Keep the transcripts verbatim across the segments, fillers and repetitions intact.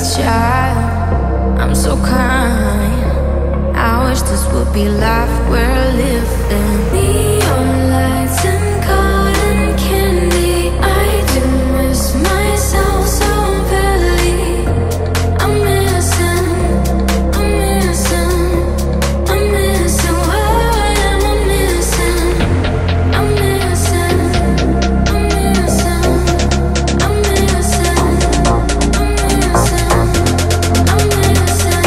child, I'm so kind. I wish this would be life we're living. Neon lights and cotton candy, I do miss myself so badly. I'm missing, I'm missing, I'm missing what am I missing? I'm missing, I'm missing, I'm missing, I'm missing, I'm missing,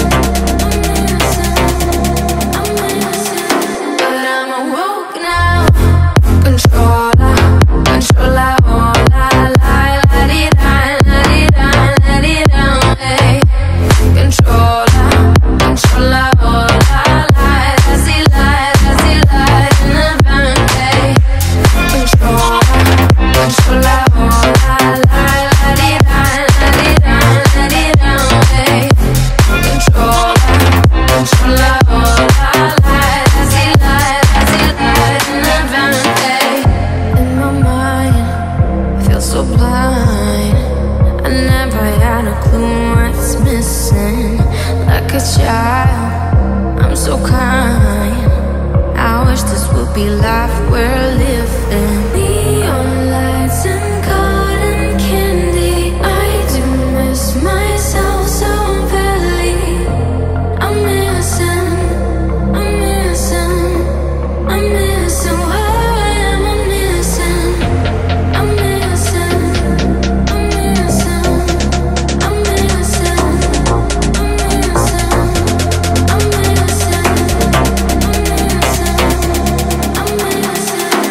I'm missing, but I'm awoke now. Controller, controller, oh la la la di da, la di da, la di da, hey. Controller, controller, oh la la, that's the light, that's the light in the van, hey. Controller, controller, oh la la, la di da, la di da, la di da, hey. Controller, controller, oh la la, that's the light, that's the light in the van, hey. In my mind, I feel so blind. I never had a clue what's missing. Like a child, I'm so kind. I wish this would be life we're living. Neon lights and cotton candy, I do miss myself so badly. I'm missing, I'm missing, I'm missing what am I missing? I'm missing, I'm missing, I'm missing, I'm missing, I'm missing, I'm missing, I'm missing.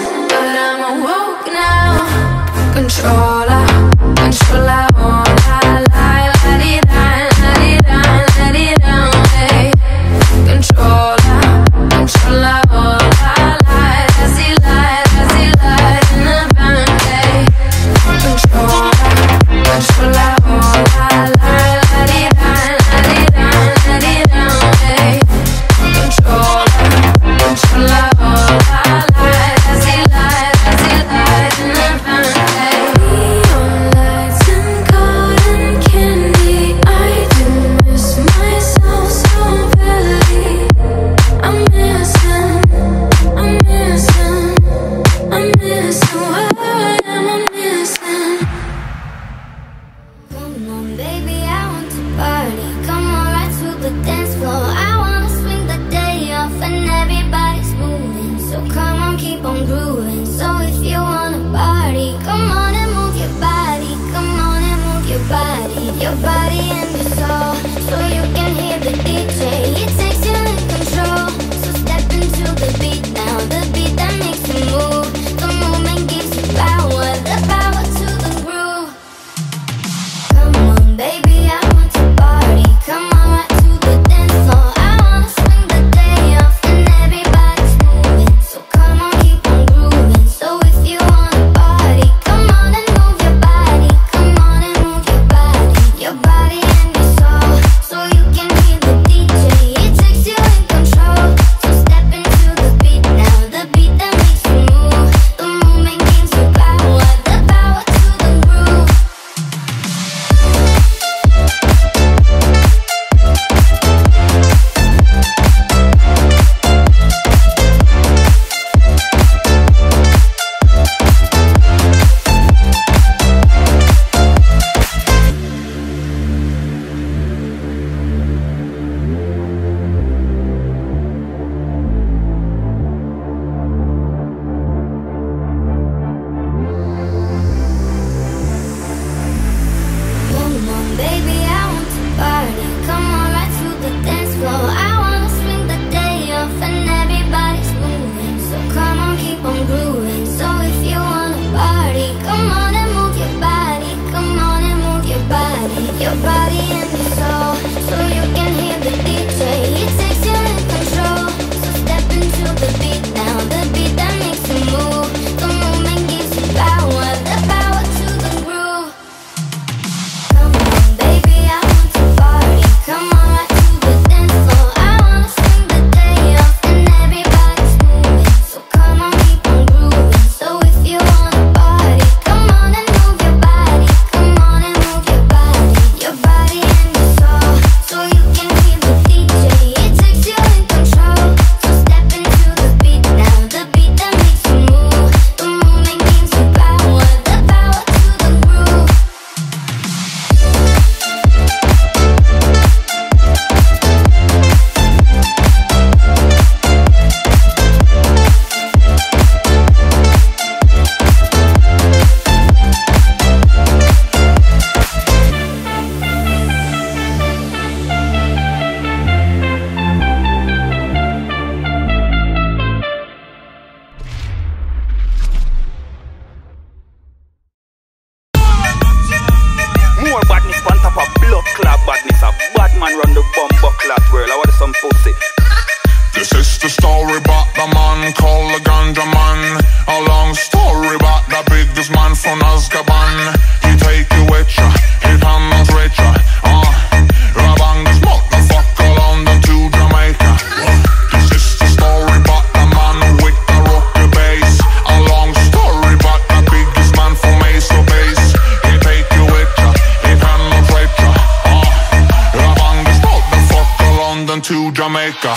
the story about the man called the Ganja Man. A long story about the biggest man from Azkaban. He take you with ya, he handles with ya. Uh, Rabang this motherfucker London to Jamaica. This is the story about the man with the rocky bass. A long story about the biggest man from Aso Base. He take you with ya, he handles with ya. Uh, Rabang this motherfucker London to Jamaica.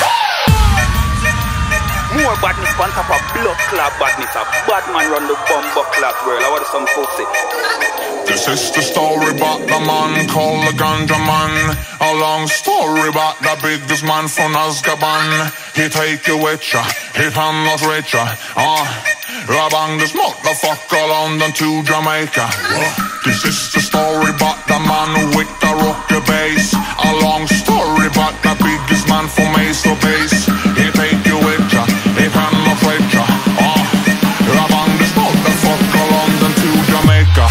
More badness on top of blood clot badness. A bad man run the bumbo clot world. I want some pussy. This is the story about the man called the Ganja Man. A long story about the biggest man from Azkaban. He take you with ya, he handles with ya. Uh, Rabang this motherfucker London to Jamaica. This is the story about the man with the rocky bass. A long story about the biggest man from Aso Base. He take you with ya, he handles with ya. Uh, Rabang this motherfucker London to Jamaica.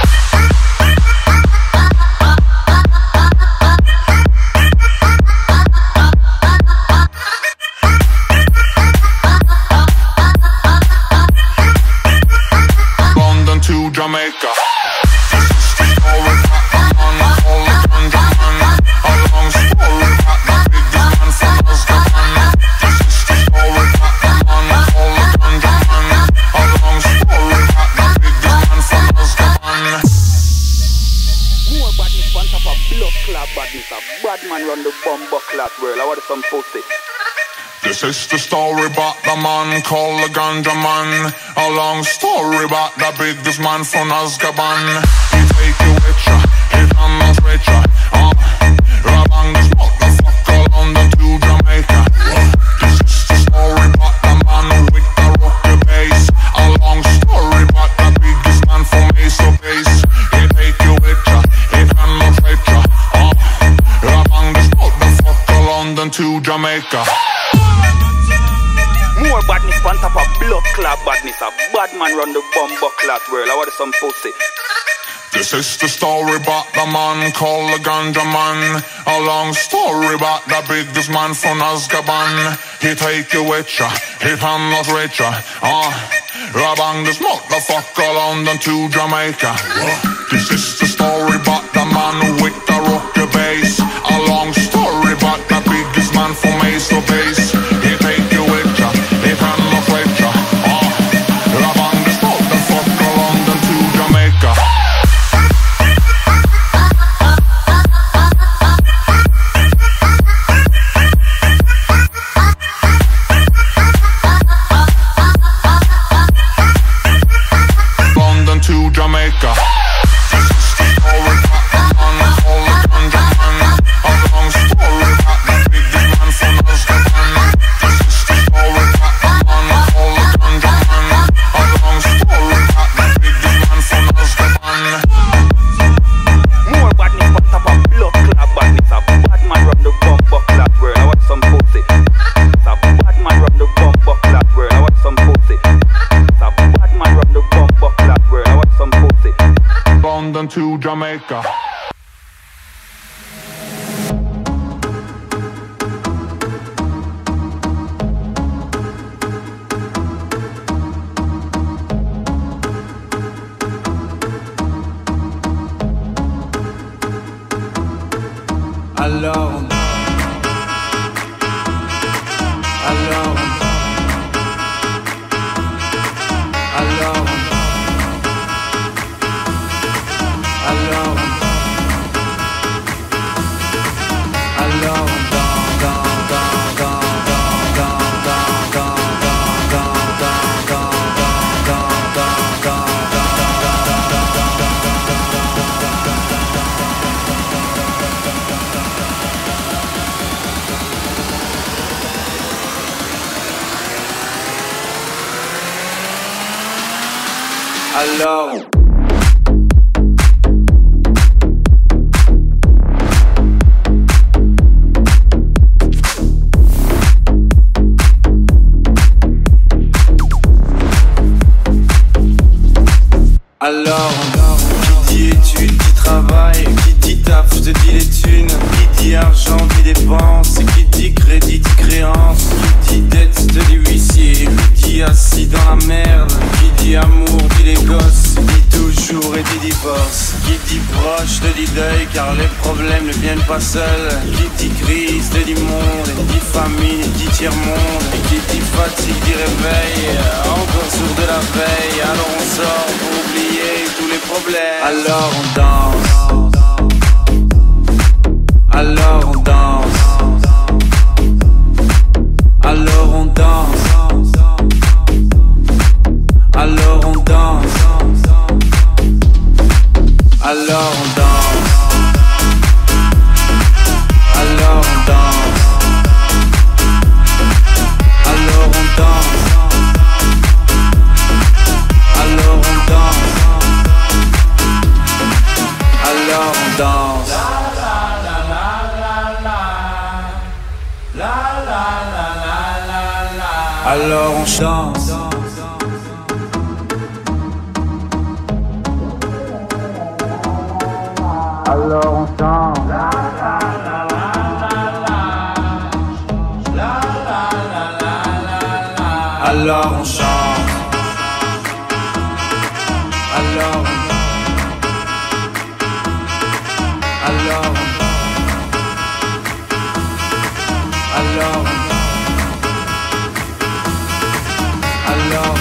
To Jamaica. This is the story about the man called the Ganja Man. A long story about the biggest man from Azkaban. This is the story about the man called the Ganja Man. A long story about the biggest man from Azkaban. More badness on top of blood clot badness. A bad man run the bumbo clot world. I want some pussy. This is the story about the man called the Ganja Man. A long story about the biggest man from Azkaban. He take you with ya, he handles with ya. Uh, Rabang this motherfucker London to Jamaica. This is the story about the man with the rocky bass. A long story about the biggest man from Aso Base. He take you with ya, he handles with ya. Uh, Rabang this motherfucker London to Jamaica. More badness on top of blood clot badness. A bad man run the bumbo clot world. I want some pussy. This is the story about the man called the Ganja Man. A long story about the biggest man from Azkaban. He take you with ya, he handles with ya. Uh, Rabang this motherfucker London to Jamaica. This is the story about the man with the rocky bass. A long story about the biggest man from Aso Base. He take you with ya, he handles with ya. Uh, Rabang this motherfucker London to Jamaica. To Jamaica. This is the story about the man called the Ganja Man. A long story about the biggest man from Azkaban. This is the story about the man called the Ganja Man. A long story about the biggest man from Azkaban. More badness on top of blood clot badness. A bad man run the bumbo clot world. I want some pussy. A bad man run the bumbo clot world. I want some pussy. A bad man run the bumbo clot world. I want some pussy. London to Jamaica. Alors, alors, alors, alors, alors, alors. Alors, qui dit études, qui travaille, qui dit taf, je te dis les thunes, qui dit argent, dit dépense, qui dit crédit, dit créance, qui dit dette, dit assis dans la merde. Qui dit amour dit les gosses, dit toujours et dit divorce. Qui dit proche te dit deuil car les problèmes ne viennent pas seuls. Qui dit crise te dit monde, et dit famine, dit tiers-monde. Et qui dit fatigue dit réveil, encore sourd de la veille. Alors on sort pour oublier tous les problèmes. Alors on danse, alors on danse, alors on danse, alors on danse, alors on danse, alors on danse, alors on danse, alors on danse, alors on danse. Alors on chante. Alors on chante. Alors on chante. Alors on Alors on Alors on Alors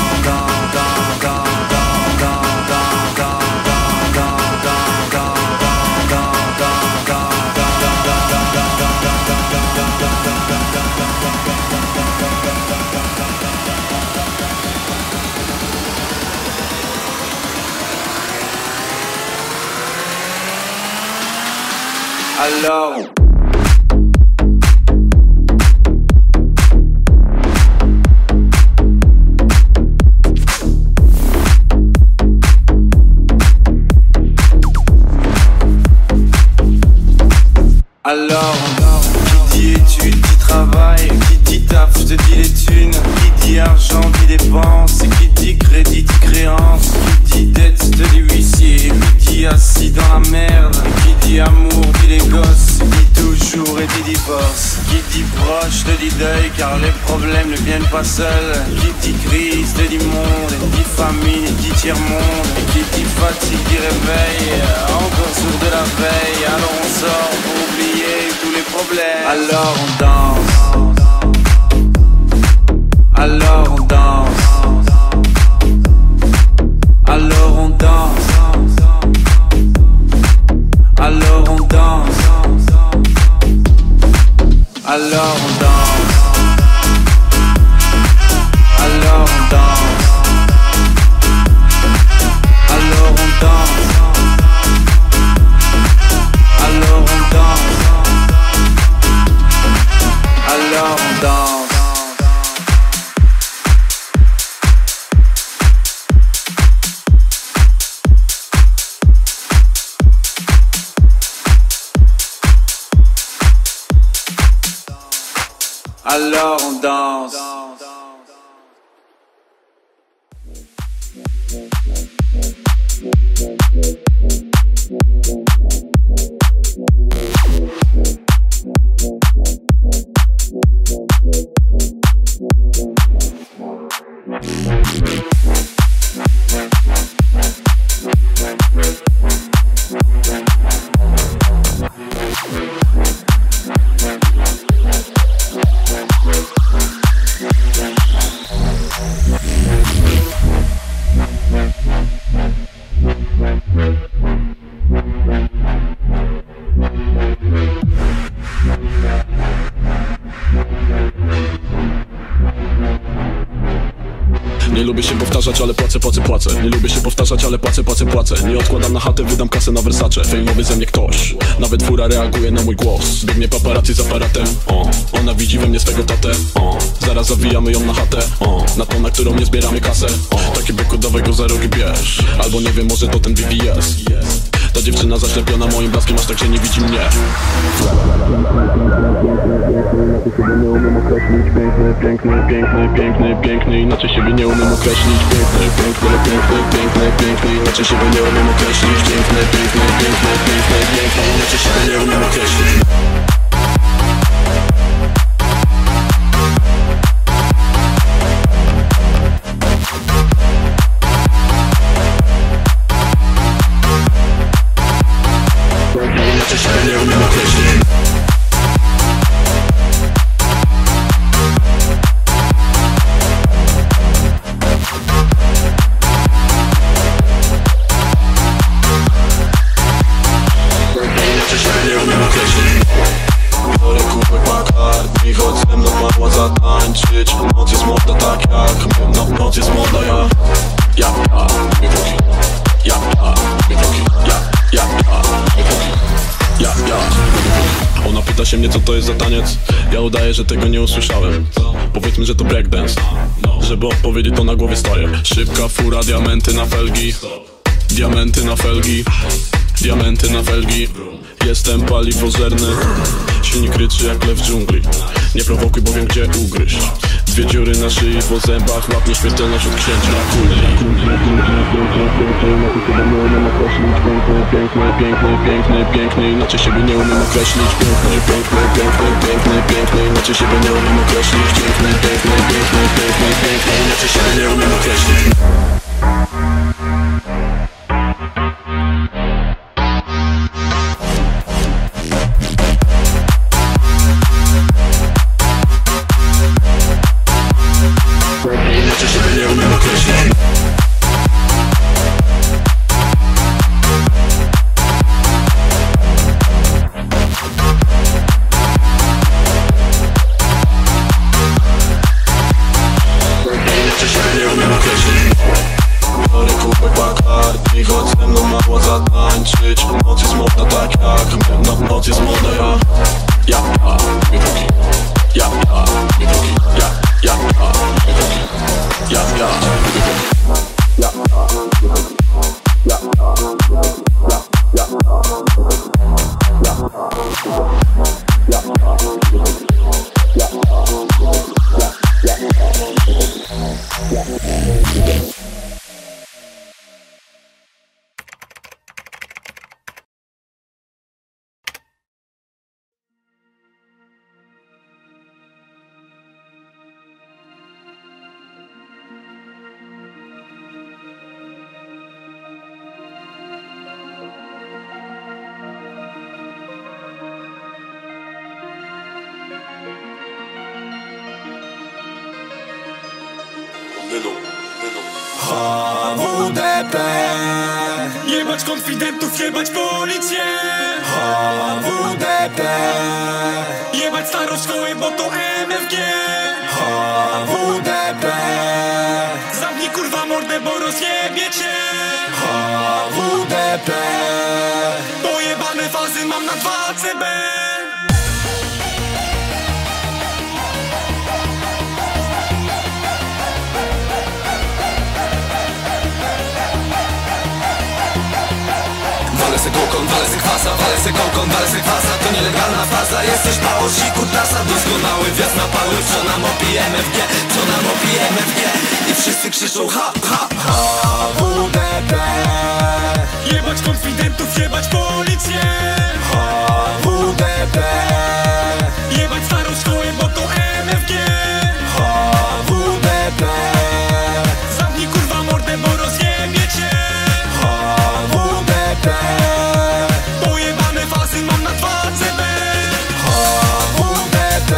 Alors Alors, qui dit études, dit travail, qui dit taf, je te dis les thunes, qui dit argent, dit dépenses, qui dit crédit, dit créance, qui dit dette, je te dis huissier, qui dit assis dans la merde, qui dit amour, dit les gosses, dit toujours et dit divorce, qui dit proche, te dit deuil, car les problèmes ne viennent pas seuls, qui dit crise, te dit monde, dit famine, dit tiers-monde, qui dit fatigue, dit réveil, encore sourd de la veille, alors on sort pour oublier tous les problèmes. Alors on danse, alors on danse, alors on danse, alors on danse, alors on danse, alors on danse, alors on danse, alors on danse, alors on danse. Alors on danse. Nie lubię się powtarzać, ale płacę, płacę, płacę. Nie lubię się powtarzać, ale płacę, płacę, płacę. Nie odkładam na chatę, wydam kasę na Versace. Fejmowy ze mnie ktoś, nawet fura reaguje na mój głos. Biegnie paparazzi z aparatem, o. Ona widzi we mnie swego tatę, o. Zaraz zawijamy ją na chatę, o. Na tą, na którą nie zbieramy kasę, o. Taki byku, dawaj go za rogi bierz. Albo nie wiem, może to ten V V S. Ta dziewczyna zaślepiona moim blaskiem, aż tak, że nie widzi mnie. Nie umiem określić, piękny, piękny, piękny, piękny, piękny. Inaczej siebie nie umiem określić, piękny, piękny, piękny, piękny, piękny. Inaczej siebie nie umiem określić, piękny, piękny, piękny, piękny, piękny. Inaczej siebie nie umiem określić. zatańczyć. Noc jest młoda tak jak my, no, noc jest młoda, ja Ja, ja, lubię kroki. Ja, ja, lubię kroki. Ja, ja, ja, lubię kroki. Ja, ja, lubię kroki. Ona pyta się mnie, co to jest za taniec. Ja udaję, że tego nie usłyszałem. Powiedzmy, że to breakdance. Żeby odpowiedzieć, to na głowie stoję. Szybka fura, diamenty na felgi. Diamenty na felgi. Diamenty na felgi. Jestem paliwożerny. Silnik ryczy jak lew w dżungli. Nie prowokuj, bo wiem gdzie ugryźć. Dwie dziury na szyi, po zębach. Łap nieśmiertelność od księcia kuli. Piękny, piękny, piękny, piękny. Inaczej siebie nie umiem określić. Piękny, piękny, piękny, piękny, piękny. Inaczej siebie nie umiem określić. Piękny, piękny, piękny, piękny, piękny. Inaczej siebie nie umiem określić. Inaczej siebie nie umiem określić. Inaczej siebie nie umiem określić. Biorę kubek Bacardi, chodź ze mną mało zatańczyć. Noc jest młoda tak jak my, no, noc jest młoda, ja Ja, ja, lubię kroki. Ja, ja, lubię kroki. Ja, ja, ja, lubię kroki. Ja, ja, lubię kroki. Ja, ja, lubię kroki. Ja, ja, lubię kroki. Ja, ja, lubię kroki. Ja, ja, lubię kroki. Ja, ja, lubię kroki. Ja, ja, lubię kroki. Ja, ja, lubię kroki. Ja, ja, lubię kroki. H W D P. Jebać konfidentów, jebać policję. H W D P. Jebać starą szkołę, bo to M F G. H W D P. Zamknij kurwa mordę, bo rozjebie cię. H W D P. Pojebane fazy mam na dwa C B. Walę se kokon, walę se kwasa, walę se kokon, walę se kwasa. To nielegalna faza, jesteś pało, siku, trasa. Doskonały wjazd na pały, co nam opije M F G, co nam opije M F G. I wszyscy krzyczą ha, ha, H W D P. Jebać konfidentów, jebać policję. H W D P. Jebać starą szkołę, bo to M F G. H W D P. Zamknij kurwa mordę, bo rozjebie cię. H W D P. Pojebane fazy mam na dwa C B. H W D P.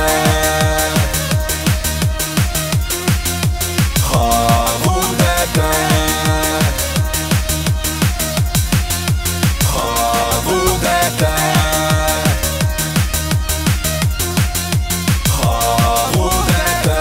H W D P. H W D P. H W D P.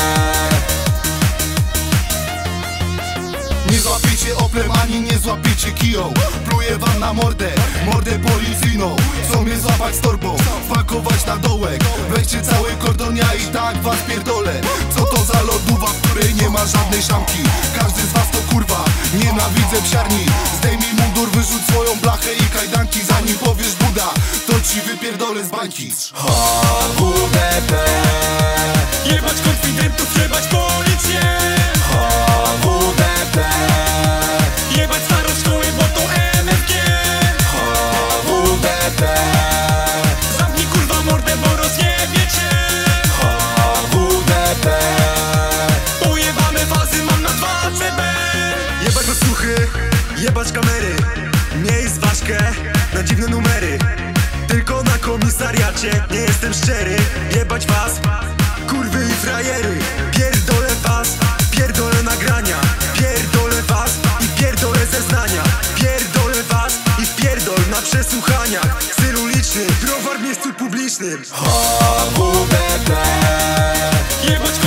Nie złapiecie oplem ani nie złapiecie kiją. Pluję wam na mordę, mordę policyjną. Chcą mnie złapać z torbą, wpakować na dołek. Weźcie cały kordonia i tak was pierdolę. Co to za lodówa, w której nie ma żadnej szamki? Każdy z was to kurwa, nienawidzę psiarni. Zdejmij mundur, wyrzuć swoją blachę i kajdanki. Zanim powiesz Buda, to ci wypierdolę z bańki. H W D P. Jebać konfidentów, jebać policję. H W D P. Jebać starą szkołę, bo to M F G. H W D P. Zamknij kurwa mordę, bo rozjebie cię. H W D P. Pojebane fazy mam na dwa C B. Jebać posłuchy, jebać kamery. Miejsc ważkę na dziwne numery. Tylko na komisariacie nie jestem szczery. Jebać was, kurwy i frajery. Pierdolę was, pierdolę nagrania. Pierdolę was i pierdolę zeznania. Pierdolę was i wpierdol na przesłuchaniach. Styl uliczny, browar w miejscu publicznym. H W D P. Jebać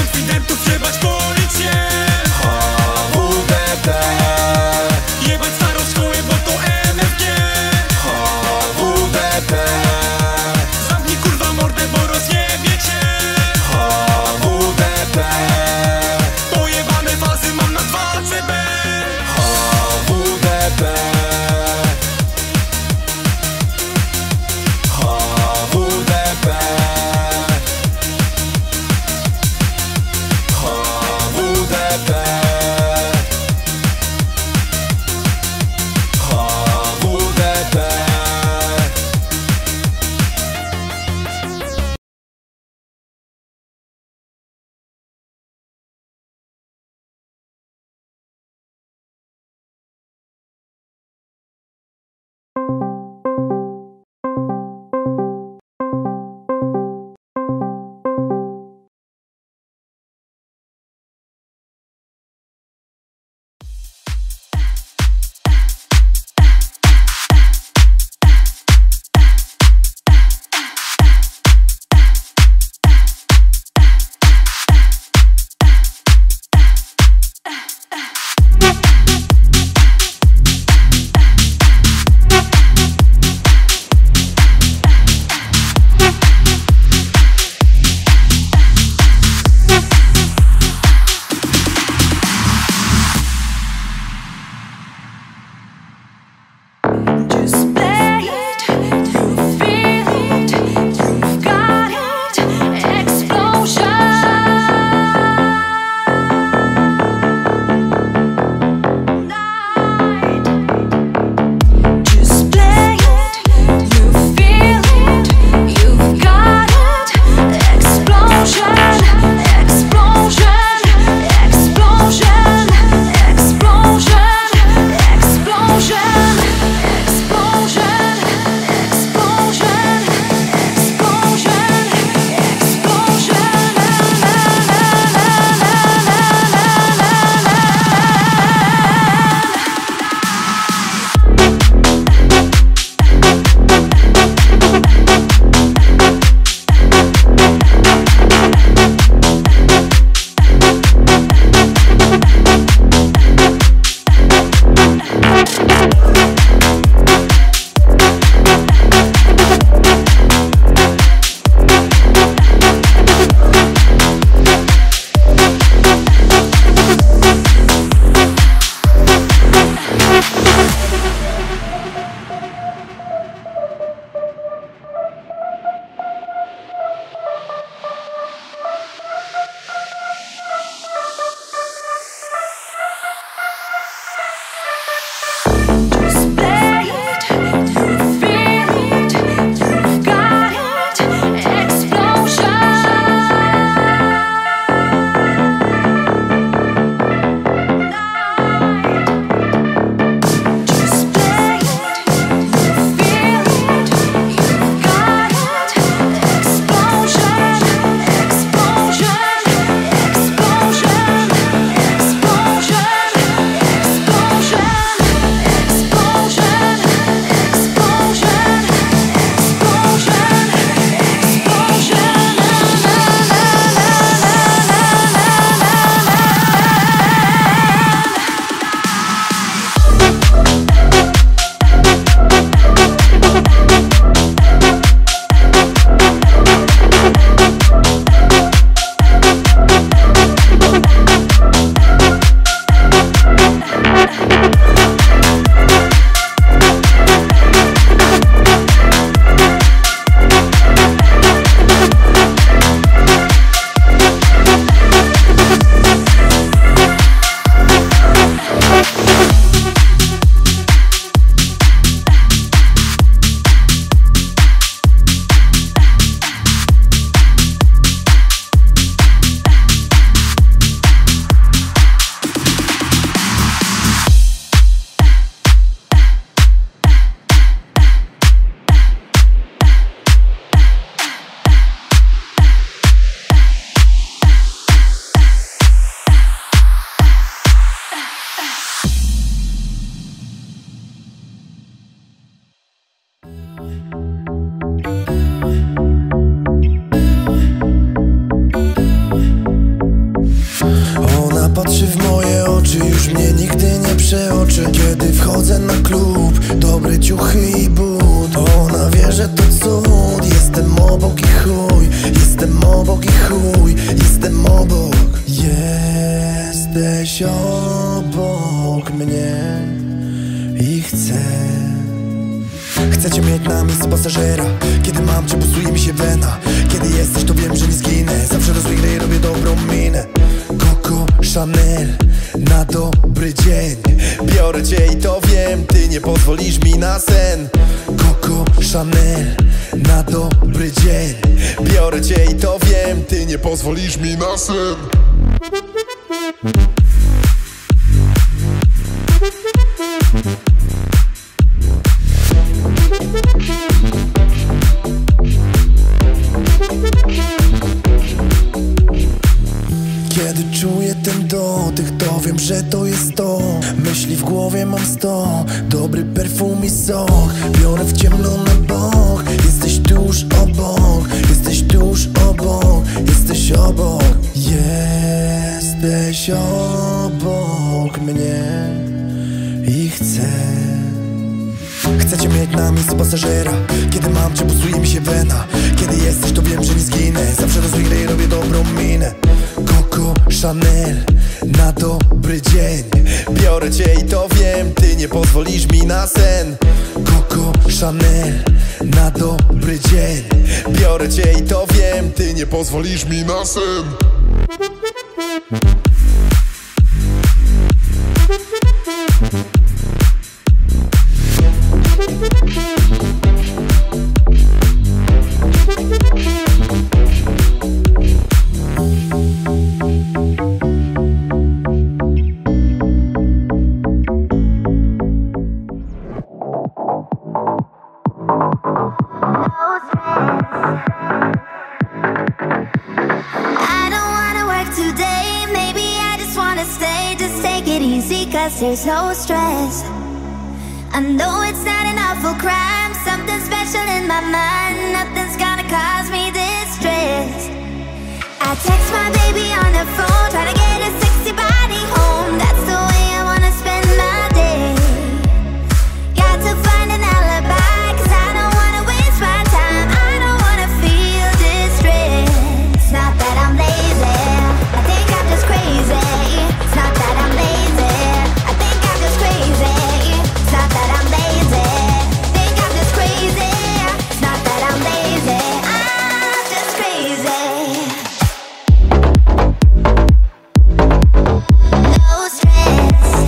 mnie nigdy nie przeoczy. Kiedy wchodzę na klub, dobre ciuchy i but, ona wie, że to cud. Jestem obok i chuj, jestem obok i chuj, jestem obok. Jesteś obok mnie i chcę. Chcecie mieć na miejscu pasażera. Kiedy mam cię, busuje mi się wena. Kiedy jesteś, to wiem, że nie zginę. Zawsze do złej gry robię dobrą minę. Coco Chanel na dobry dzień. Biorę cię i to wiem, ty nie pozwolisz mi na sen. Coco Chanel na dobry dzień. Biorę cię i to wiem, ty nie pozwolisz mi na sen. Kiedy czuję ten dotyk, to wiem, że to jest to. Myśli w głowie mam sto, dobry perfum i sok. Biorę w ciemno na bok, jesteś tuż obok, jesteś tuż obok, jesteś obok. Jesteś obok mnie i chcę. Chcecie mieć na miejscu pasażera. Kiedy mam cię, busuje mi się wena. Kiedy jesteś, to wiem, że nie zginę. Zawsze do złej gry robię dobrą minę. Coco Chanel na dobry dzień. Biorę cię i to wiem, ty nie pozwolisz mi na sen. Coco Chanel na dobry dzień. Biorę cię i to wiem, ty nie pozwolisz mi na sen. There's no stress. I know it's not an awful crime. Something special in my mind. Nothing's gonna cause me distress. I text my baby on the phone, trying to get his sexy body home. That's the way I wanna spend my day. Got to find an alibi, cause I don't wanna waste my time. I don't wanna feel distress. It's not that I'm lazy, I think I'm just crazy. It's not that I'm lazy, crazy. It's not that I'm lazy. Think I'm just crazy. It's not that I'm lazy. I'm just crazy. No stress.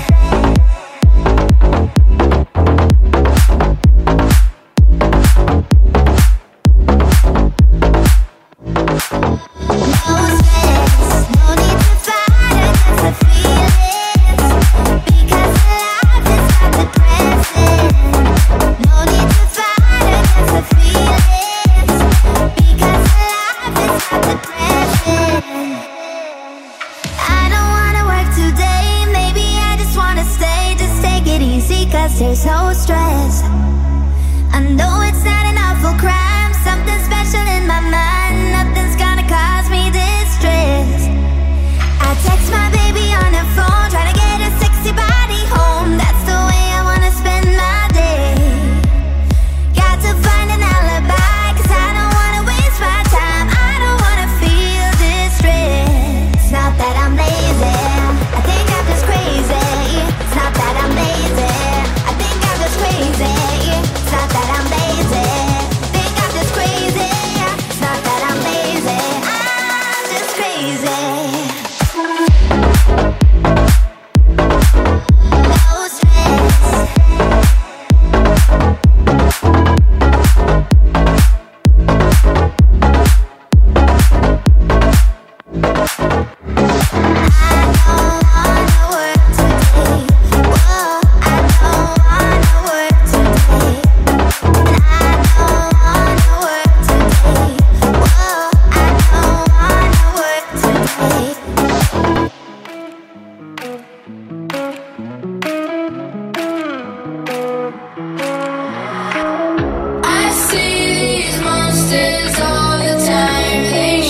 No stress. No need to fight against the feelings, because life is not depressing. No need to fight against the feelings, because life is not depressing. I don't wanna work today, maybe I just wanna stay. Just take it easy, cause there's no stress. I know it's not an awful crime. Something special in my mind. Nothing's gonna cause me distress. I text my baby on the phone, trying to get his sexy body home. That's the way I wanna spend my day. Got to find an alibi, cause I don't wanna waste my time. I don't wanna feel distress. It's not that I'm lazy, I think I'm just crazy. It's not that I'm lazy, I think I'm just crazy. It's not that I'm lazy, think I'm just crazy. It's not that I'm lazy, I'm just crazy. No stress.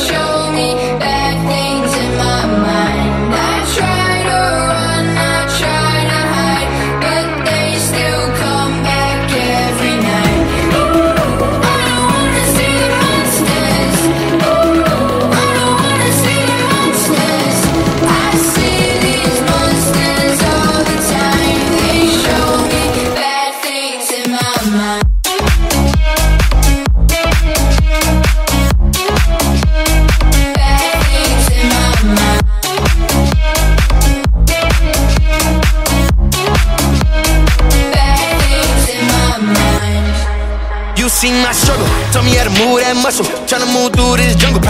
I try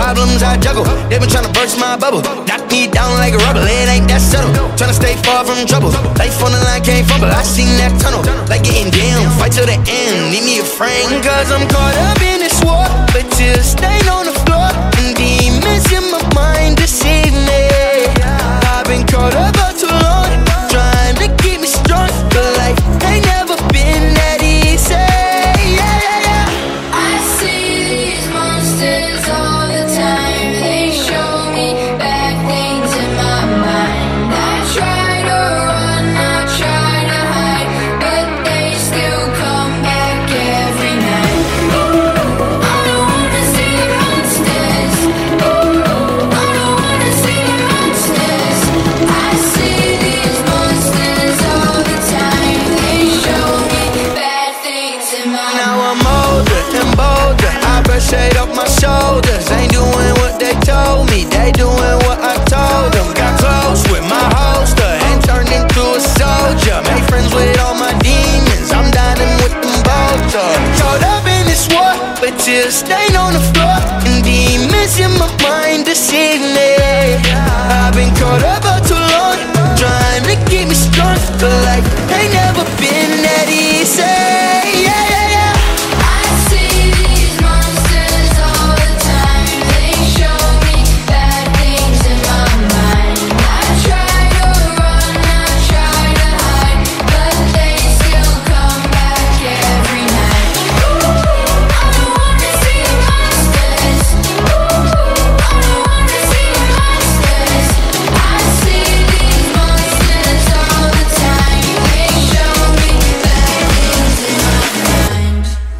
problems I juggle. They been tryna burst my bubble, knock me down like a rubber. It ain't that subtle, tryna stay far from trouble. Life on the line can't fumble, I seen that tunnel. Like getting down, fight till the end, need me a friend. Cause I'm caught up in this war, but tears stain on the floor, and demons in my mind deceive me. I've been caught up for too long, trying to keep me strong, but life ain't never been that easy. Yeah, yeah, yeah. I see these monsters all the time. They show me bad things in my mind. I try to run, I try to hide, but they still come back every night. I don't wanna see the monsters. I don't wanna see the monsters. I see these monsters all the time. They show me bad things in my mind. Now I'm older and bolder, I brush shade off my shoulders. Ain't doing what they told me, they doing what I told them. Got close with my holster and turned into a soldier. Made friends with all my demons, I'm dining with them vultures. Caught up in this war, but tears stain on the floor, and demons in my mind deceive me. I've been caught up for too long, trying to keep me strong, but life ain't never been that easy. Yeah, yeah, yeah. I see these monsters all the time. They show me bad things in my mind. I try to run, I try to hide, but they still come back every night. I don't wanna see the monsters. I don't wanna see the monsters. I see these monsters all the time. They show me bad things in my mind.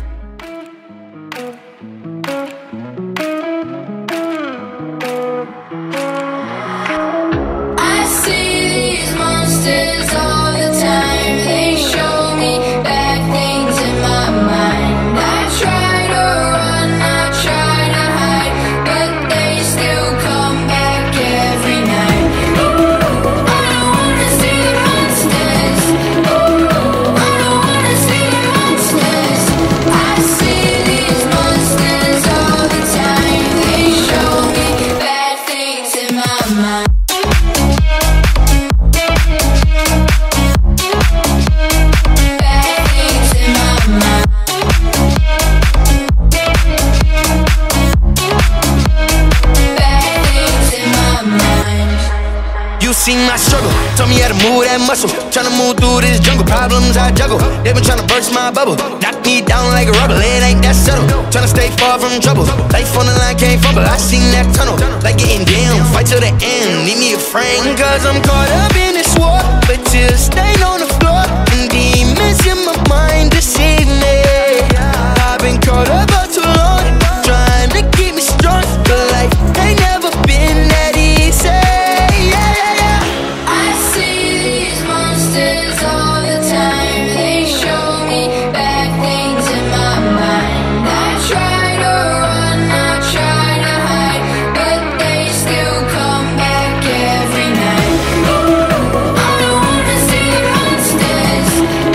I see these monsters all the time. They show me bad things in my mind. I try to run, I try to hide, but they still come back every night. I don't wanna see the monsters. I don't wanna see the monsters. I see these monsters all the time. They show me bad things in my mind. Bad things in my mind. Bad things in my mind. You seen my struggle, told me how to move that muscle. Tryna move through this jungle, problems I juggle. They been tryna burst my bubble, knock me down like a rubber. It ain't that subtle, tryna stay far from trouble. Life on the line can't fumble, I seen that tunnel. Like getting down, fight till the end, need me a friend. Cause I'm caught up in this war, but tears stain on the floor, and demons in my mind deceive me. I've been caught up for too long, trying to keep me strong, but life ain't never been that easy. Yeah, yeah, yeah. I see these monsters all the time. They show me bad things in my mind. I try to run, I try to hide, but they still come back every night. I don't wanna see the monsters.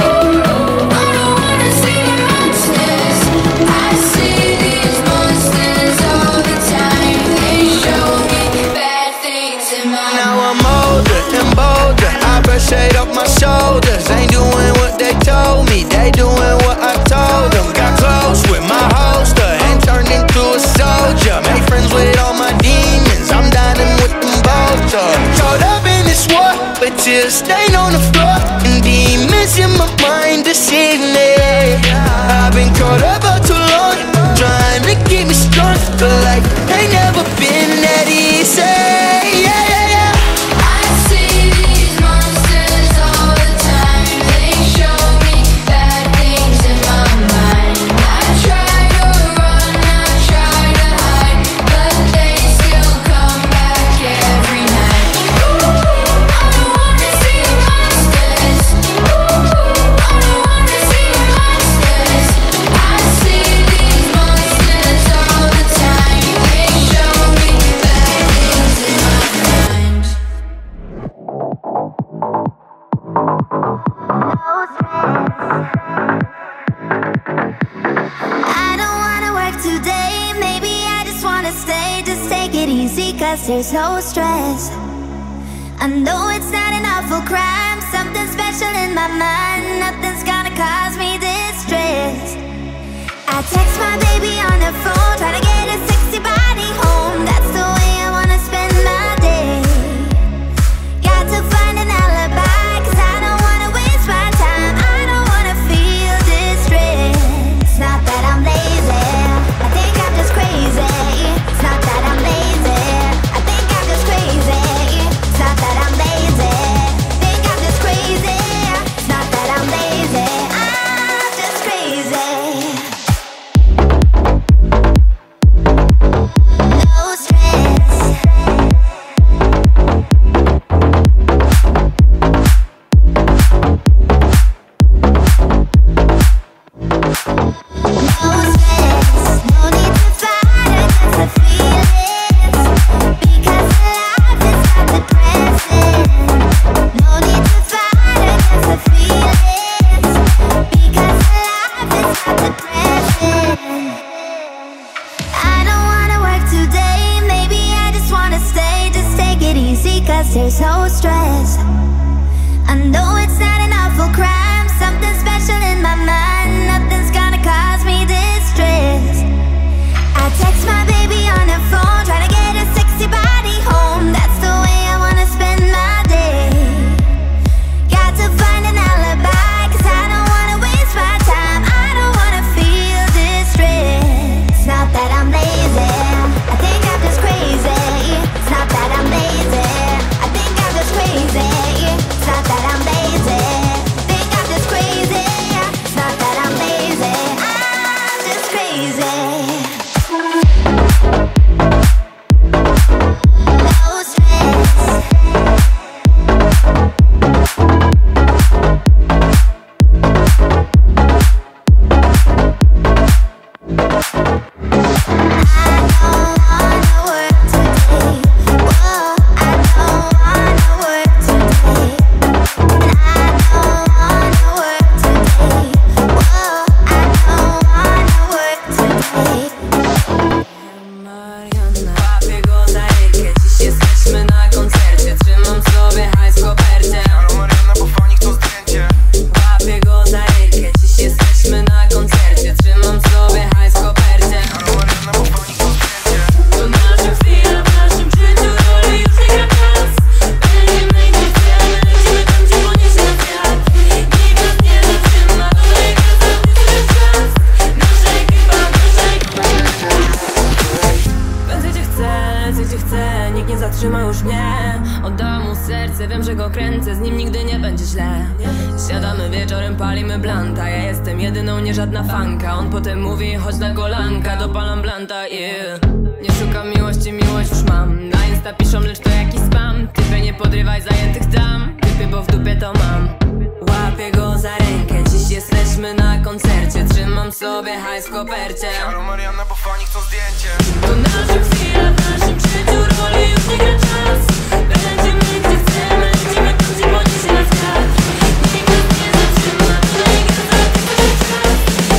I don't wanna see the monsters. I see these monsters all the time. They show me bad things in my mind. Now I'm older and bolder, I brush shade off my shoulders. Ain't doing what they told me, they doing what I told them. Got close with my holster and turned into a soldier. Made friends with all my demons, I'm dining with them vultures. Caught up in this war, but tears stain on the floor, and demons in my mind deceive me. I've been caught up for too long, trying to keep me strong, but life ain't never been that easy. Yeah, yeah, yeah. I see these monsters all the time. They show me bad things in my mind. I try to run, I try to hide, but they still come back every night. I don't wanna see the monsters. I don't wanna see the monsters. I see these monsters all the time. there's no stress. I know it's not an awful crime, something special in my mind. Nothing's gonna cause me distress. I text my baby on the phone, trying to get a sexy body home. That's the way I wanna spend my day. Got to find an alibi, cause I don't wanna waste my time. I don't wanna feel distressed. It's not that I'm lazy, I think I'm just crazy. It's not that I'm lazy, I think I'm just crazy. It's not that I'm lazy, think I'm just crazy. It's not that I'm lazy, I'm just crazy. No stress. There's no stress. I know it's not an awful crime, something special in my mind. Nothing's gonna cause me distress. I text my baby on the phone, trying to get a sexy body home. That's the way I wanna spend my day. Got to find an alibi, cause I don't wanna waste my time. I don't wanna feel distressed. It's not that I'm lazy, I think I'm just crazy. It's not that I'm lazy, crazy. It's not that I'm lazy, think I'm just crazy. It's not that I'm lazy, I'm just crazy. No stress. Żadna fanka, on potem mówi chodź na kolanka, dopalam blanta, yeah. Nie szukam miłości, miłość już mam. Na Insta piszą, lecz to jakiś spam. Typy nie podrywaj zajętych dam, typy bo w dupie to mam. Łapię go za rękę, dziś jesteśmy na koncercie. Trzymam sobie hajs w kopercie. Halo Marianna, bo fani chcą zdjęcie. To nasza chwila, w naszym życiu roli już nie gra czas. Będziemy gdzie chcemy, lecimy tam gdzie poniesie nas wiatr. Nikt nas nie zatrzyma, tutaj gra za tylko czas.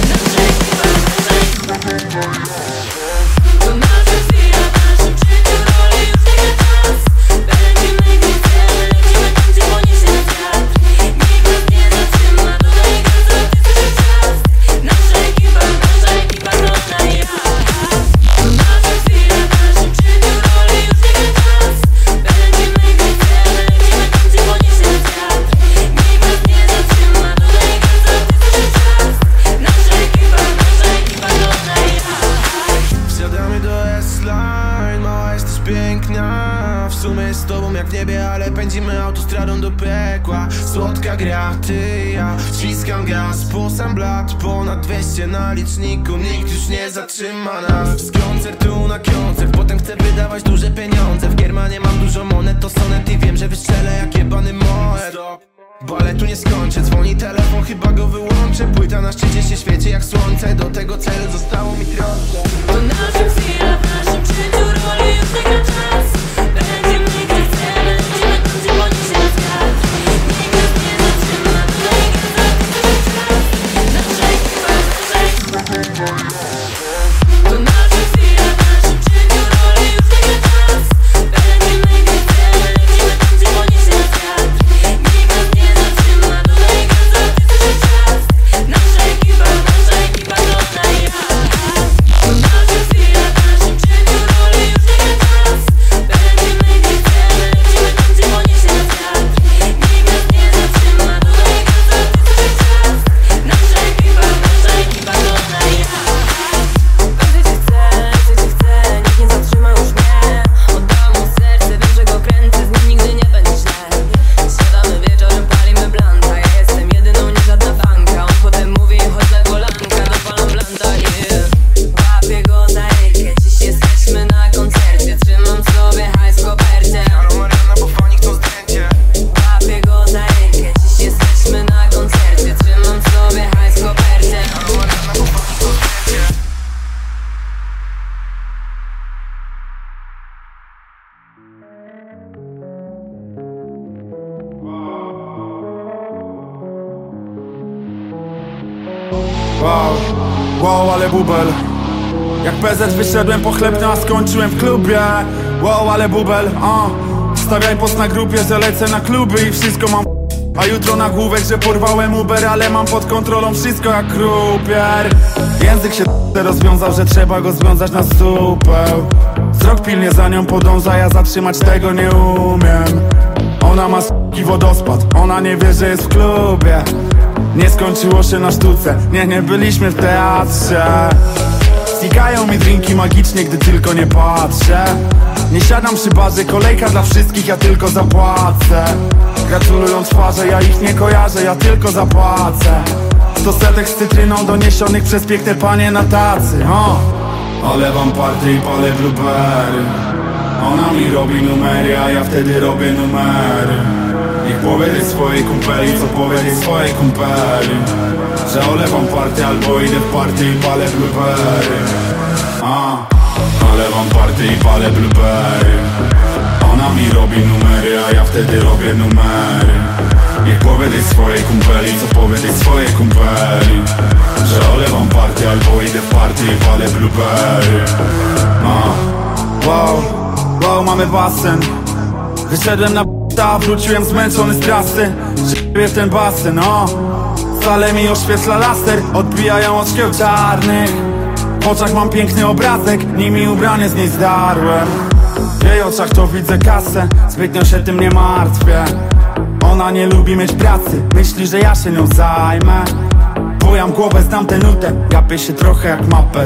To nasza chwila, w naszym życiu roli już nie gra czas. Będziemy gdzie chcemy, lecimy tam gdzie poniesie nas wiatr. Nikt nas nie zatrzyma, tutaj gra za tylko czas. Nasza ekipa, nasza ekipa, nożna i ja. To nasza chwila, w naszym życiu roli już nie gra czas. Będziemy gdzie chcemy, lecimy tam gdzie poniesie nas wiatr. Nikt nas nie zatrzyma, tutaj gra za tylko czas. Nasza ekipa, nasza ekipa, nożna i ja. Wsiadamy do S-Line, mała jesteś piękna. W sumie jest z tobą jak w niebie, ale pędzimy autostradą do piekła. Słodka gra, ty i ja, wciskam gaz, pulsam blat. Ponad dwieście na liczniku, nikt już nie zatrzyma nas. Z koncertu na koncert, potem chcę wydawać duże pieniądze. W Giermanie mam dużo monet, to sonet i wiem, że wystrzelę jak jebany moed. Baletu nie skończę, dzwoni telefon, chyba go wyłączę. Płyta na szczycie się świeci jak słońce, do tego celu zostało mi trochę. To nasza chwila, w naszym życiu roli już nie gra czas. Będziemy gdzie chcemy, lecimy tam gdzie poniesie nas wiatr. Nikt nas nie zatrzyma, tutaj gra za tylko czas. Nasza ekipa, nasza ekipa. To nasza chwila, w naszym życiu roli już nie gra czas. Wow, wow, ale bubel. Jak P Z wyszedłem po chlebne, a skończyłem w klubie. Wow, ale bubel, uh. Stawiaj post na grupie, że lecę na kluby i wszystko mam. A jutro na główek, że porwałem Uber, ale mam pod kontrolą wszystko jak krupier. Język się rozwiązał, że trzeba go związać na supeł. Wzrok pilnie za nią podąża, ja zatrzymać tego nie umiem. Ona ma s**ki wodospad, ona nie wie, że jest w klubie. Nie skończyło się na sztuce, nie, nie byliśmy w teatrze. Znikają mi drinki magicznie, gdy tylko nie patrzę. Nie siadam przy barze, kolejka dla wszystkich, ja tylko zapłacę. Gratulują twarze, ja ich nie kojarzę, ja tylko zapłacę. Sto setek z cytryną doniesionych przez piękne panie na tacy, o. Olewam party i palę blueberry. Ona mi robi numery, a ja wtedy robię numery. Niech powiedzieć swojej kumpeli, co powiedzieć swojej kumpeli. Że olewam party albo idę w party i palę blueberry. A, olewam party i palę blueberry. Ona mi robi numery, a ja wtedy robię numery. Niech powiedzieć swojej kumpeli, co powiedzieć swojej kumpeli. Że olewam party albo idę w party i palę blueberry. A, wow, wow, mamy basen. Wyszedłem na p***a, wróciłem zmęczony z trasy. Żyję w ten basen, o. Wcale mi oświetla laser, odbijają od szkieł czarnych. W oczach mam piękny obrazek, nimi ubranie z niej zdarłem. W jej oczach to widzę kasę, zbytnio się tym nie martwię. Ona nie lubi mieć pracy, myśli, że ja się nią zajmę. Bujam głowę, znam tę nutę, gapię się trochę jak mapet.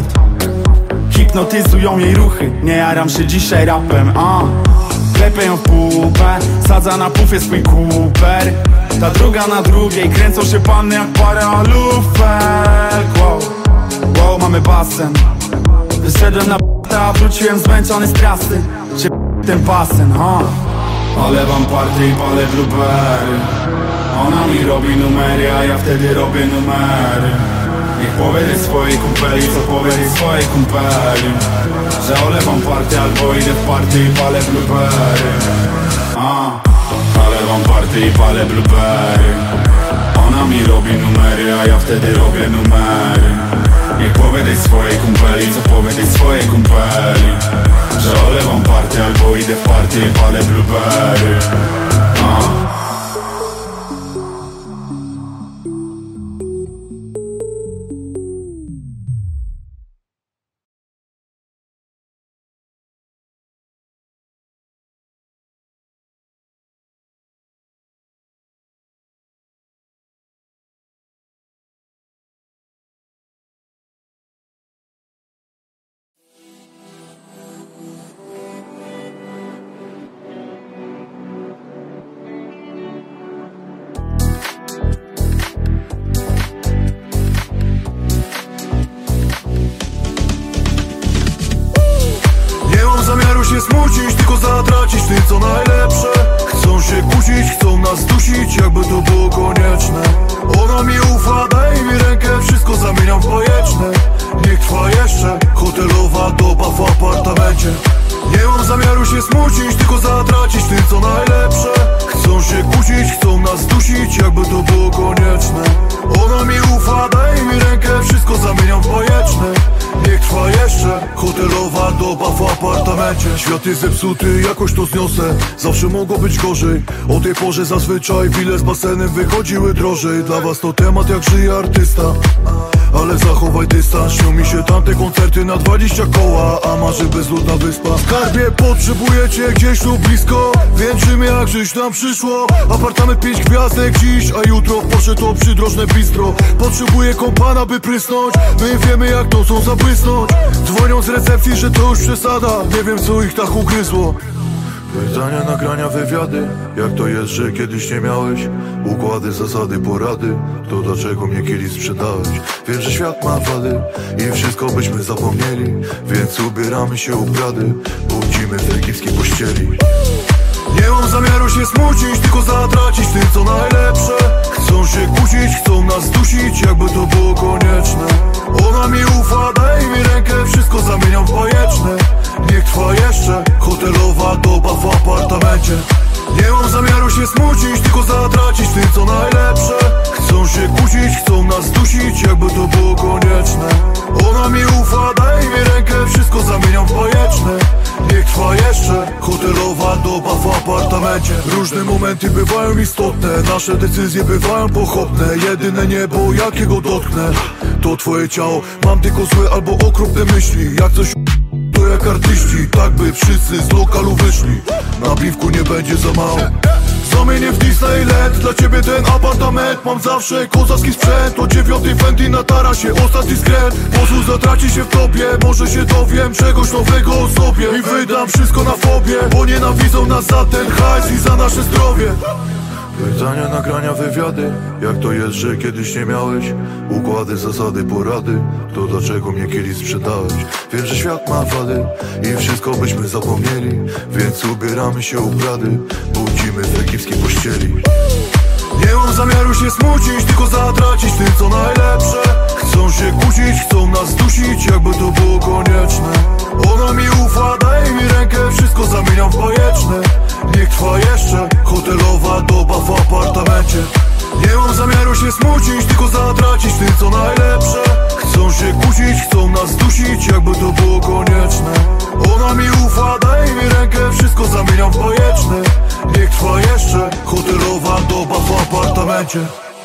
Hipnotyzują jej ruchy, nie jaram się dzisiaj rapem, a. Klepię ją w pupę, sadza na pufie swój kuper. Ta druga na drugiej, kręcą się panny jak para lufek. Wow, wow, mamy basen. Wyszedłem na p***a, wróciłem zmęczony z trasy. Się p*** ten basen, ha. Olewam party i palę blueberry. Ona mi robi numery, a ja wtedy robię numery. Niech powiedzieć swojej kumpeli, co powiedzieć swojej kumpeli. Że olewam party albo idę w party i palę blueberry. A, olewam party i palę blueberry. Ona mi robi numery, a ja wtedy robię numery. Niech powiedzieć swojej kumpeli, co powiedzieć swojej kumpeli. Że olewam party albo idę w party i palę blueberry. A. się smucić, tylko zatracić ty co najlepsze. Chcą się kusić, chcą nas dusić, jakby to było konieczne. Ona mi ufa, daj mi rękę, wszystko zamieniam w bajeczne. Niech trwa jeszcze hotelowa doba w apartamencie. Nie mam zamiaru się smucić, tylko zatracić ty co najlepsze. Chcą się kusić, chcą nas dusić, jakby to było konieczne. Ona mi ufa, daj mi rękę, wszystko zamieniam w bajeczne. Niech trwa jeszcze hotelowa doba w apartamencie. Świat jest zepsuty, jakoś to zniosę. Zawsze mogło być gorzej. O tej porze zazwyczaj bile z basenem wychodziły drożej. Dla was to temat jak żyje artysta, ale zachowaj dystans. Śnią mi się tamte koncerty na dwadzieścia koła, a marzy bezludna wyspa. Skarbie, potrzebujecie gdzieś tu blisko. Wiem czym jak żyć nam przyszło. Apartament pięć gwiazdek dziś, a jutro Porsche to przydrożne bistro. Potrzebuję kompana by prysnąć. My wiemy jak nocą zabłysnąć. Dzwonią z recepcji, że to już przesada. Nie wiem co ich tak ugryzło. Pytania, nagrania, wywiady. Jak to jest, że kiedyś nie miałeś? Układy, zasady, porady. To dlaczego mnie kiedyś sprzedałeś? Wiem, że świat ma wady i wszystko byśmy zapomnieli. Więc ubieramy się u brady, budzimy w egipskiej pościeli. Nie mam zamiaru się smucić, tylko zatracić ty co najlepsze. Chcą się kusić, chcą nas dusić, jakby to było konieczne. Ona mi ufa, daj mi rękę, wszystko zamieniam w bajeczne. Niech trwa jeszcze hotelowa doba w apartamencie. Nie mam zamiaru się smucić, tylko zatracić ty co najlepsze. Chcą się kusić, chcą nas dusić, jakby to było konieczne. konieczne. Ona mi ufa, daj mi rękę, wszystko zamieniam w bajeczne. Niech trwa jeszcze hotelowa doba w apartamencie. Różne momenty bywają istotne, nasze decyzje bywają pochopne. Jedyne niebo, jakiego dotknę, to twoje ciało. Mam tylko złe albo okropne myśli. Jak coś to jak artyści, tak by wszyscy z lokalu wyszli. Na piwku nie będzie za mało. Zamienię w Disneyland, dla ciebie ten apartament. Mam zawsze kozacki sprzęt, o dziewiątej Fendi na tarasie, ostatni skręt. Pozór zatraci się w tobie, może się dowiem czegoś nowego o sobie. I wydam wszystko na fobie, bo nienawidzą nas za ten hajs i za nasze zdrowie. Pytania, nagrania, wywiady. Jak to jest, że kiedyś nie miałeś? Układy, zasady, porady. To dlaczego mnie kiedyś sprzedałeś? Wiem, że świat ma wady i wszystko byśmy zapomnieli, więc ubieramy się u Prady, budzimy w egipskiej pościeli. Nie mam zamiaru się smucić, tylko zatracić tym, co najlepsze. Chcą się kłócić, chcą nas dusić, jakby to było konieczne. Ona mi ufa, daj mi rękę, wszystko zamieniam w bajeczne. Niech trwa jeszcze hotelowa doba w apartamencie. Nie mam zamiaru się smucić, tylko zatracić tym, co najlepsze. Chcą się kłócić, chcą nas dusić, jakby to było konieczne. Ona mi ufa, daj mi rękę, wszystko zamieniam w bajeczne. Niech trwa jeszcze hotelowa doba w apartamencie.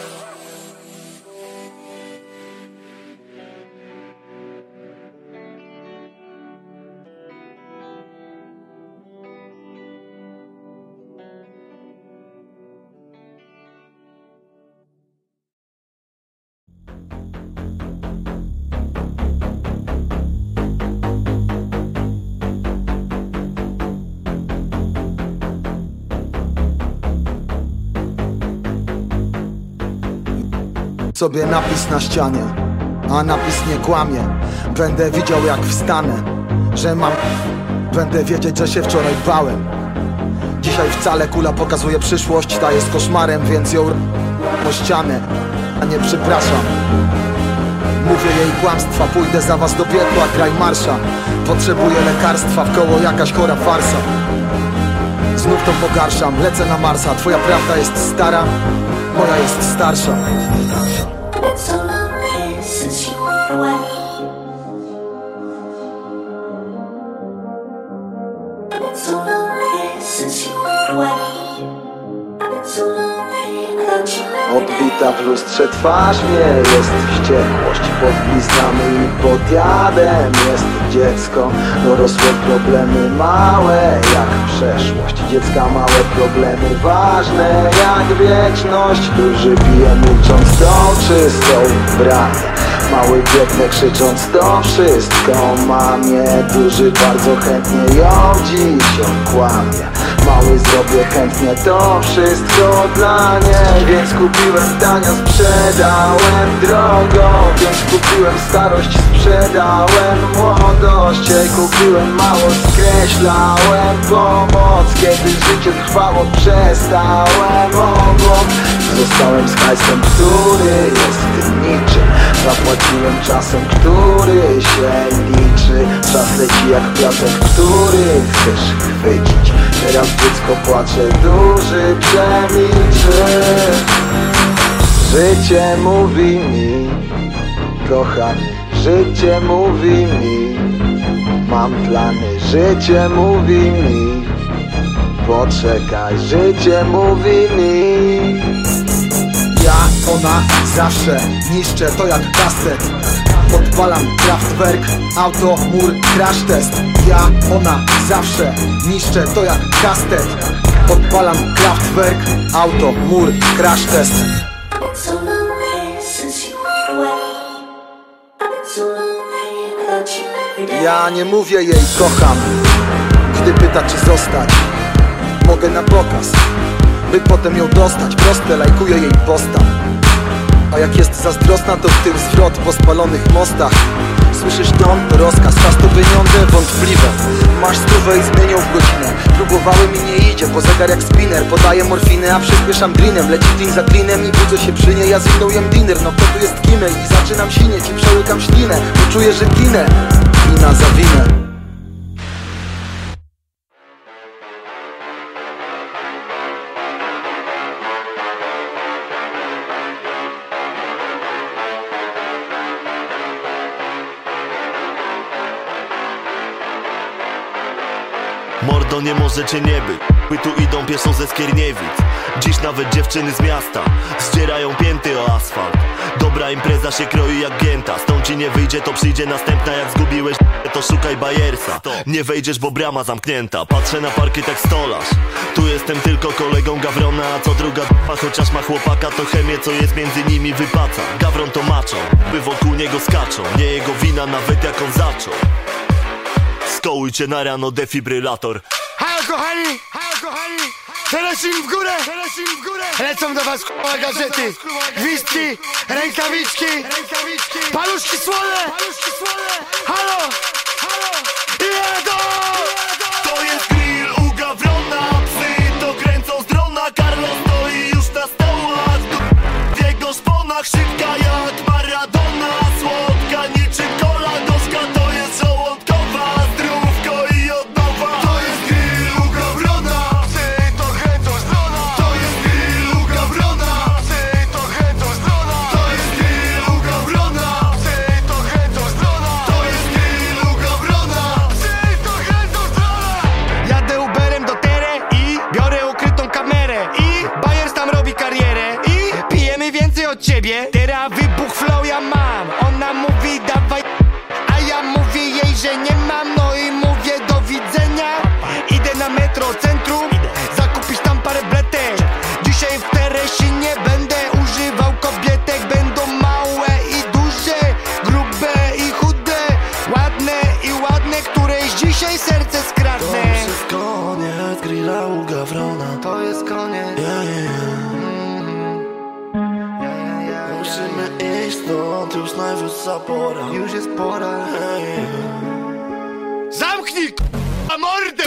Sobie napis na ścianie, a napis nie kłamie. Będę widział jak wstanę, że mam... Będę wiedzieć, że się wczoraj bałem. Dzisiaj wcale kula pokazuje przyszłość, ta jest koszmarem, więc ją po ścianę. A nie przepraszam. Mówię jej kłamstwa, pójdę za was do piekła, kraj marsza. Potrzebuję lekarstwa, w koło jakaś chora farsa. Znów to pogarszam, lecę na Marsa. Twoja prawda jest stara, moja jest starsza. It's so long since you went away. It's so long since you went away. It's so long without you. Odbita w lustrze twarz mnie, jest wściekłość. Pod bliznami i pod jadem jest dziecko. Dorosłe problemy małe jak przeszłość. Dziecka małe problemy ważne jak wieczność. Duży pije milcząc tą czystą bramię. Mały biedny krzycząc to wszystko mamie. Duży bardzo chętnie ją dziś okłamie. Mały zrobię chętnie to wszystko dla niej. Więc kupiłem tanio, sprzedałem drogo. Więc kupiłem starość, sprzedałem młodość. Ej, kupiłem mało, skreślałem pomoc. Kiedy życie trwało, przestałem obok. Zostałem z hajsem, który jest niczym. Zapłaciłem czasem, który się liczy. Czas leci jak piasek, który chcesz chwycić. Teraz dziecko płacze, duży przemilczy. Życie mówi mi, kochany, życie mówi mi. Mam plany, życie mówi mi. Poczekaj, życie mówi mi. Ja, ona, zawsze niszczę to jak kastet. Odpalam Kraftwerk, auto, mur, crash test. Ja, ona, zawsze niszczę to jak kastet. Odpalam Kraftwerk, auto, mur, crash test. It's so long since you went away. It's so long without you every day. Ja nie mówię jej kocham, gdy pyta czy zostać. Mogę na pokaz, by potem ją dostać. Proste, lajkuję jej posta. A jak jest zazdrosna, to w tył zwrot po spalonych mostach. Słyszysz ton? To rozkaz. Czas to pieniądze? Wątpliwe. Masz stówę i zmienią w godzinę. Próbowałem i nie idzie, bo zegar jak spinner. Podaję morfinę, a przyspieszam drinem. Leci clean za cleanem i budzę się przy niej. Ja z inną jem dinner. No kto tu jest kimę? I zaczynam sinieć i przełykam ślinę. Bo czuję, że ginę. Wina za winę. mordo, nie możecie nie być. My tu idą pieszą ze Skierniewic. Dziś nawet dziewczyny z miasta zdzierają pięty o asfalt. Dobra impreza się kroi jak gięta. Stąd ci nie wyjdzie, to przyjdzie następna. Jak zgubiłeś to szukaj bajersa. Nie wejdziesz, bo brama zamknięta. Patrzę na parkiet jak stolarz. Tu jestem tylko kolegą Gawrona, a co druga d***a, chociaż ma chłopaka, to chemię, co jest między nimi wypaca. Gawron to maczą, by wokół niego skaczą. Nie jego wina nawet jak on zaczął. Skołujcie na rano defibrylator. Halo kochani, halo kochani, Telesin w górę, Telesin w górę. Lecą do was k***a gazety, gwizdki, rękawiczki, paluszki słone, halo, halo, i jedą! To jest grill u Gawrona, psy to kręcą z drona. Carlos stoi już na stołach, w jego szponach szybka jak Maradona. Słodka niczym kola, gorzka to jest żołądkowa. Zdrówko i od nowa. To jest grill u Gawrona, psy to chęcą z drona. To jest grill u Gawrona, psy to chęcą z drona. To jest grill u Gawrona, psy to chęcą z drona. To jest grill u Gawrona, psy to chęcą z drona. Jadę Uberem do Tere i biorę ukrytą kamerę. I Bajers tam robi karierę. I pijemy więcej od ciebie. Teraz wybuch flow ja mam. Ona mówi dawaj, a ja mówię jej, że nie mam. No i mówię do widzenia. Idę na metro centrum, zakupić tam parę bletek. Dzisiaj w Teresinie będę używał kobietek. Będą małe i duże, grube i chude, ładne i ładne, któreś dzisiaj serce skradnę. To już jest koniec grilla u Gawrona. To jest koniec. Yeah, yeah. Musimy iść stąd, już najwyższa pora. Już jest pora. Yeah, yeah. Zamknij k***a mordę!